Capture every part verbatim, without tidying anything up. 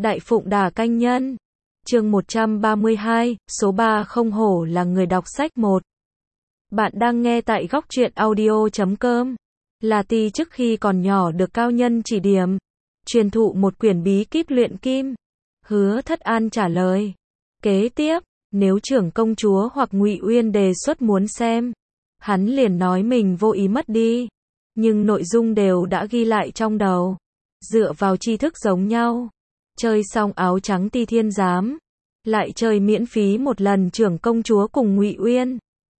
Đại Phụng Đà Canh Nhân. Chương một trăm ba mươi hai, số ba không hổ là người đọc sách một. Bạn đang nghe tại góc truyện audio chấm com. Là Ti trước khi còn nhỏ được cao nhân chỉ điểm, truyền thụ một quyển bí kíp luyện kim. Hứa Thất An trả lời. Kế tiếp, nếu trưởng công chúa hoặc Ngụy Uyên đề xuất muốn xem, hắn liền nói mình vô ý mất đi, nhưng nội dung đều đã ghi lại trong đầu. Dựa vào tri thức giống nhau, chơi xong áo trắng Ti Thiên Giám, lại chơi miễn phí một lần trưởng công chúa cùng Ngụy Uyên.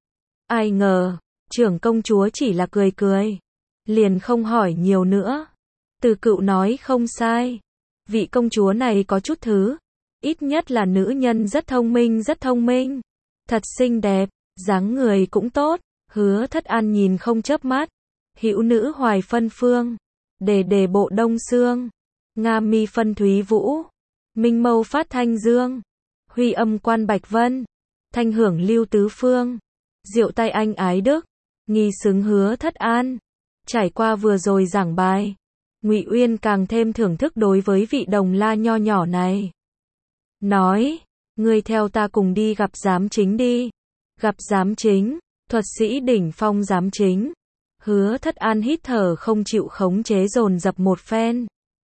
Ai ngờ, trưởng công chúa chỉ là cười cười, liền không hỏi nhiều nữa. Từ Cựu nói không sai, vị công chúa này có chút thứ, ít nhất là nữ nhân rất thông minh rất thông minh, thật xinh đẹp, dáng người cũng tốt. Hứa Thất An nhìn không chớp mắt. Hữu nữ Hoài Phân Phương, Đề Đề Bộ Đông Sương, Nga Mi Phân Thúy Vũ, Minh Mâu Phát Thanh Dương, Huy Âm Quan Bạch Vân, Thanh Hưởng Lưu Tứ Phương, Diệu Tay Anh Ái Đức, nghi xứng Hứa Thất An. Trải qua vừa rồi giảng bài, Ngụy Uyên càng thêm thưởng thức đối với vị đồng la nho nhỏ này. Nói, ngươi theo ta cùng đi gặp giám chính đi. Gặp giám chính, thuật sĩ đỉnh phong giám chính. Hứa Thất An hít thở không chịu khống chế dồn dập một phen.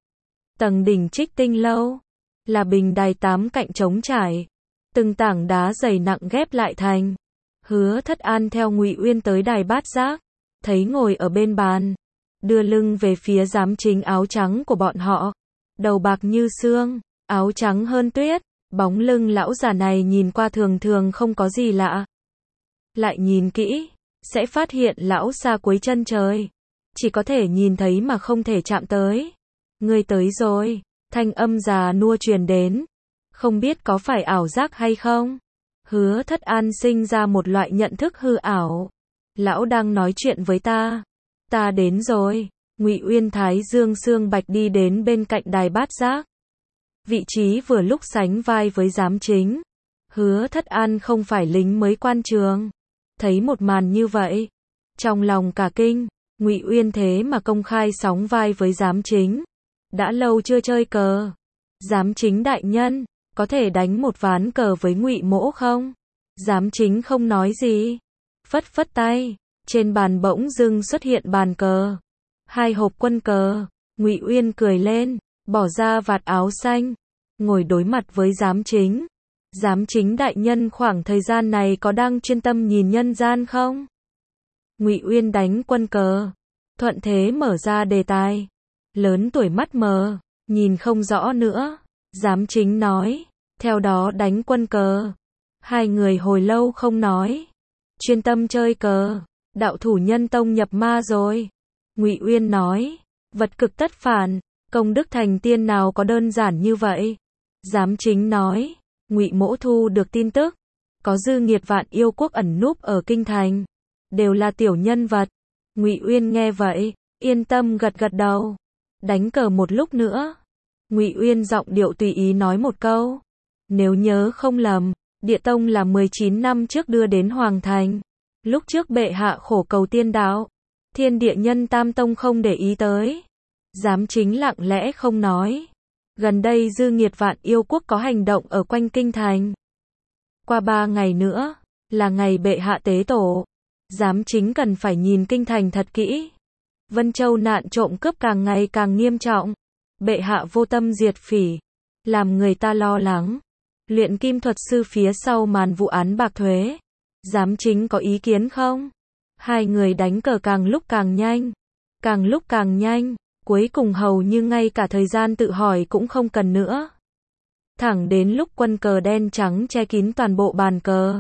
Tầng đỉnh Trích Tinh Lâu, là bình đài tám cạnh trống trải, từng tảng đá dày nặng ghép lại thành. Hứa Thất An theo Ngụy Uyên tới đài bát giác, thấy ngồi ở bên bàn, đưa lưng về phía giám chính áo trắng của bọn họ, đầu bạc như xương, áo trắng hơn tuyết, bóng lưng lão già này nhìn qua thường thường không có gì lạ. Lại nhìn kỹ, sẽ phát hiện lão xa cuối chân trời, chỉ có thể nhìn thấy mà không thể chạm tới. Ngươi tới rồi, thanh âm già nua truyền đến, không biết có phải ảo giác hay không. Hứa Thất An sinh ra một loại nhận thức hư ảo. Lão đang nói chuyện với ta. Ta đến rồi. Ngụy Uyên Thái Dương Sương Bạch đi đến bên cạnh đài bát giác. Vị trí vừa lúc sánh vai với giám chính. Hứa Thất An không phải lính mới quan trường, thấy một màn như vậy, trong lòng cả kinh. Ngụy Uyên thế mà công khai sóng vai với giám chính. Đã lâu chưa chơi cờ. Giám chính đại nhân, có thể đánh một ván cờ với Ngụy mỗ không? Giám chính không nói gì, phất phất tay, trên bàn bỗng dưng xuất hiện bàn cờ, hai hộp quân cờ. Ngụy Uyên cười lên, bỏ ra vạt áo xanh, ngồi đối mặt với giám chính. Giám chính đại nhân khoảng thời gian này có đang chuyên tâm nhìn nhân gian không? Ngụy Uyên đánh quân cờ, thuận thế mở ra đề tài. Lớn tuổi mắt mờ, nhìn không rõ nữa. Giám chính nói, theo đó đánh quân cờ. Hai người hồi lâu không nói, chuyên tâm chơi cờ. Đạo thủ nhân tông nhập ma rồi. Ngụy Uyên nói, vật cực tất phản, công đức thành tiên nào có đơn giản như vậy. Giám chính nói, Ngụy mỗ thu được tin tức, có dư nghiệt vạn yêu quốc ẩn núp ở kinh thành, đều là tiểu nhân vật. Ngụy Uyên nghe vậy, yên tâm gật gật đầu. Đánh cờ một lúc nữa. Ngụy Uyên giọng điệu tùy ý nói một câu. Nếu nhớ không lầm, Địa Tông là mười chín năm trước đưa đến Hoàng Thành. Lúc trước bệ hạ khổ cầu tiên đạo, Thiên Địa Nhân Tam Tông không để ý tới. Giám chính lặng lẽ không nói. Gần đây dư nghiệt vạn yêu quốc có hành động ở quanh kinh thành. Qua ba ngày nữa, là ngày bệ hạ tế tổ. Giám chính cần phải nhìn kinh thành thật kỹ. Vân Châu nạn trộm cướp càng ngày càng nghiêm trọng. Bệ hạ vô tâm diệt phỉ, làm người ta lo lắng. Luyện kim thuật sư phía sau màn vụ án bạc thuế. Giám chính có ý kiến không? Hai người đánh cờ càng lúc càng nhanh. Càng lúc càng nhanh. Cuối cùng hầu như ngay cả thời gian tự hỏi cũng không cần nữa. Thẳng đến lúc quân cờ đen trắng che kín toàn bộ bàn cờ.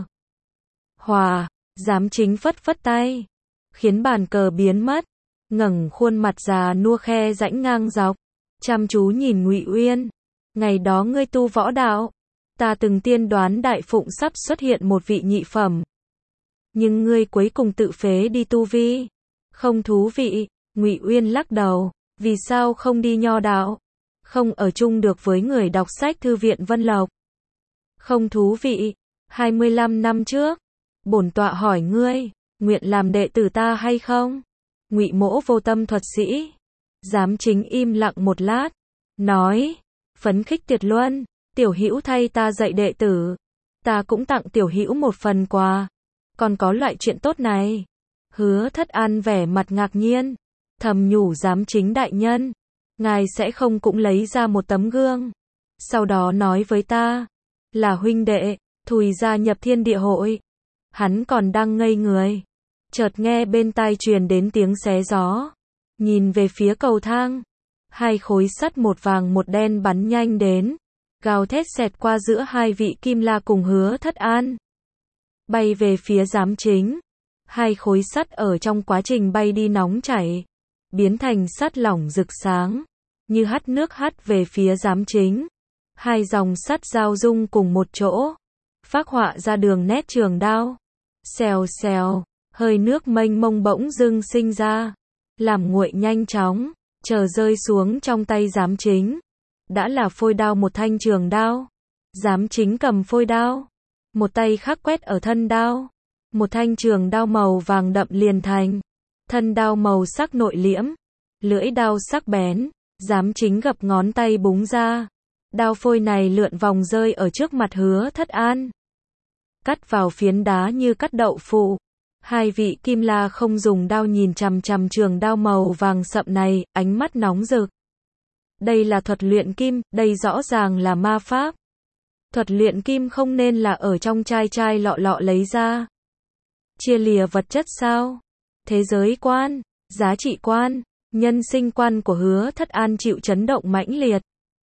Hòa, giám chính phất phất tay, khiến bàn cờ biến mất. Ngẩng khuôn mặt già nua khe rãnh ngang dọc, chăm chú nhìn Ngụy Uyên. Ngày đó ngươi tu võ đạo, ta từng tiên đoán Đại Phụng sắp xuất hiện một vị nhị phẩm. Nhưng ngươi cuối cùng tự phế đi tu vi. Không thú vị. Ngụy Uyên lắc đầu. Vì sao không đi nho đạo? Không ở chung được với người đọc sách thư viện Vân Lộc. Không thú vị. hai mươi lăm năm trước, bổn tọa hỏi ngươi, nguyện làm đệ tử ta hay không? Ngụy mỗ vô tâm thuật sĩ. Giám chính im lặng một lát, nói, phấn khích tuyệt luân. Tiểu Hữu thay ta dạy đệ tử, ta cũng tặng Tiểu Hữu một phần quà. Còn có loại chuyện tốt này. Hứa Thất An vẻ mặt ngạc nhiên, thầm nhủ Giám chính đại nhân, ngài sẽ không cũng lấy ra một tấm gương, sau đó nói với ta, là huynh đệ, Thùy gia nhập Thiên Địa hội. Hắn còn đang ngây người, chợt nghe bên tai truyền đến tiếng xé gió, nhìn về phía cầu thang, hai khối sắt một vàng một đen bắn nhanh đến, gào thét xẹt qua giữa hai vị Kim La cùng Hứa Thất An, bay về phía giám chính. Hai khối sắt ở trong quá trình bay đi nóng chảy, biến thành sắt lỏng rực sáng, như hắt nước hắt về phía giám chính. Hai dòng sắt giao dung cùng một chỗ, phác họa ra đường nét trường đao. Xèo xèo, hơi nước mênh mông bỗng dưng sinh ra, làm nguội nhanh chóng, chờ rơi xuống trong tay giám chính. Đã là phôi đao một thanh trường đao. Giám chính cầm phôi đao, một tay khắc quét ở thân đao. Một thanh trường đao màu vàng đậm liền thành. Thân đao màu sắc nội liễm, lưỡi đao sắc bén, giám chính gập ngón tay búng ra. Đao phôi này lượn vòng rơi ở trước mặt Hứa Thất An. Cắt vào phiến đá như cắt đậu phụ. Hai vị Kim La không dùng đao nhìn chằm chằm trường đao màu vàng sậm này, ánh mắt nóng rực. Đây là thuật luyện kim, đây rõ ràng là ma pháp. Thuật luyện kim không nên là ở trong chai chai lọ lọ lấy ra. Chia lìa vật chất sao? Thế giới quan, giá trị quan, nhân sinh quan của Hứa Thất An chịu chấn động mãnh liệt.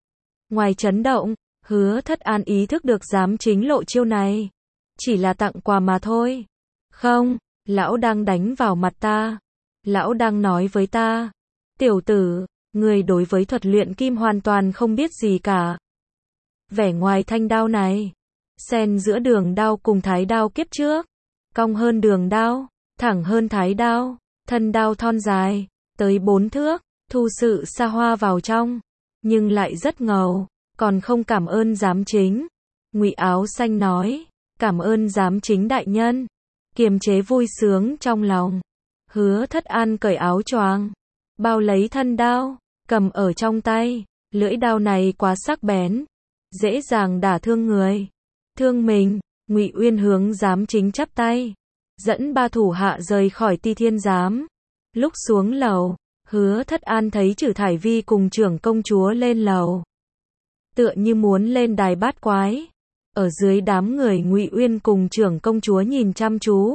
Ngoài chấn động, Hứa Thất An ý thức được giám chính lộ chiêu này chỉ là tặng quà mà thôi. Không, lão đang đánh vào mặt ta. Lão đang nói với ta, tiểu tử, người đối với thuật luyện kim hoàn toàn không biết gì cả. Vẻ ngoài thanh đao này, xen giữa đường đao cùng thái đao kiếp trước, cong hơn đường đao, thẳng hơn thái đao, thân đao thon dài, tới bốn thước, thu sự xa hoa vào trong, nhưng lại rất ngầu, còn không cảm ơn giám chính. Ngụy áo xanh nói, cảm ơn giám chính đại nhân. Kiềm chế vui sướng trong lòng, Hứa Thất An cởi áo choàng, bao lấy thân đao, cầm ở trong tay. Lưỡi đao này quá sắc bén, dễ dàng đả thương người, thương mình. Ngụy Uyên hướng giám chính chắp tay, dẫn ba thủ hạ rời khỏi Ti Thiên giám. Lúc xuống lầu, Hứa Thất An thấy Trử Thải Vi cùng trưởng công chúa lên lầu, tựa như muốn lên đài bát quái. Ở dưới đám người, Ngụy Uyên cùng trưởng công chúa nhìn chăm chú.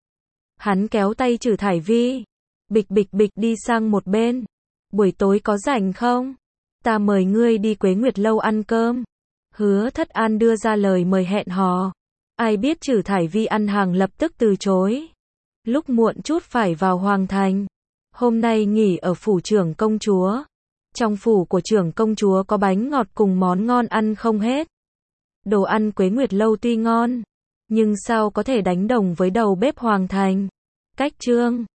Hắn kéo tay Trử Thải Vi, bịch bịch bịch đi sang một bên. Buổi tối có rảnh không? Ta mời ngươi đi Quế Nguyệt lâu ăn cơm. Hứa Thất An đưa ra lời mời hẹn hò. Ai biết Trử Thải Vi ăn hàng lập tức từ chối. Lúc muộn chút phải vào Hoàng Thành. Hôm nay nghỉ ở phủ trưởng công chúa. Trong phủ của trưởng công chúa có bánh ngọt cùng món ngon ăn không hết. Đồ ăn Quế Nguyệt lâu tuy ngon, nhưng sao có thể đánh đồng với đầu bếp Hoàng Thành. Cách chương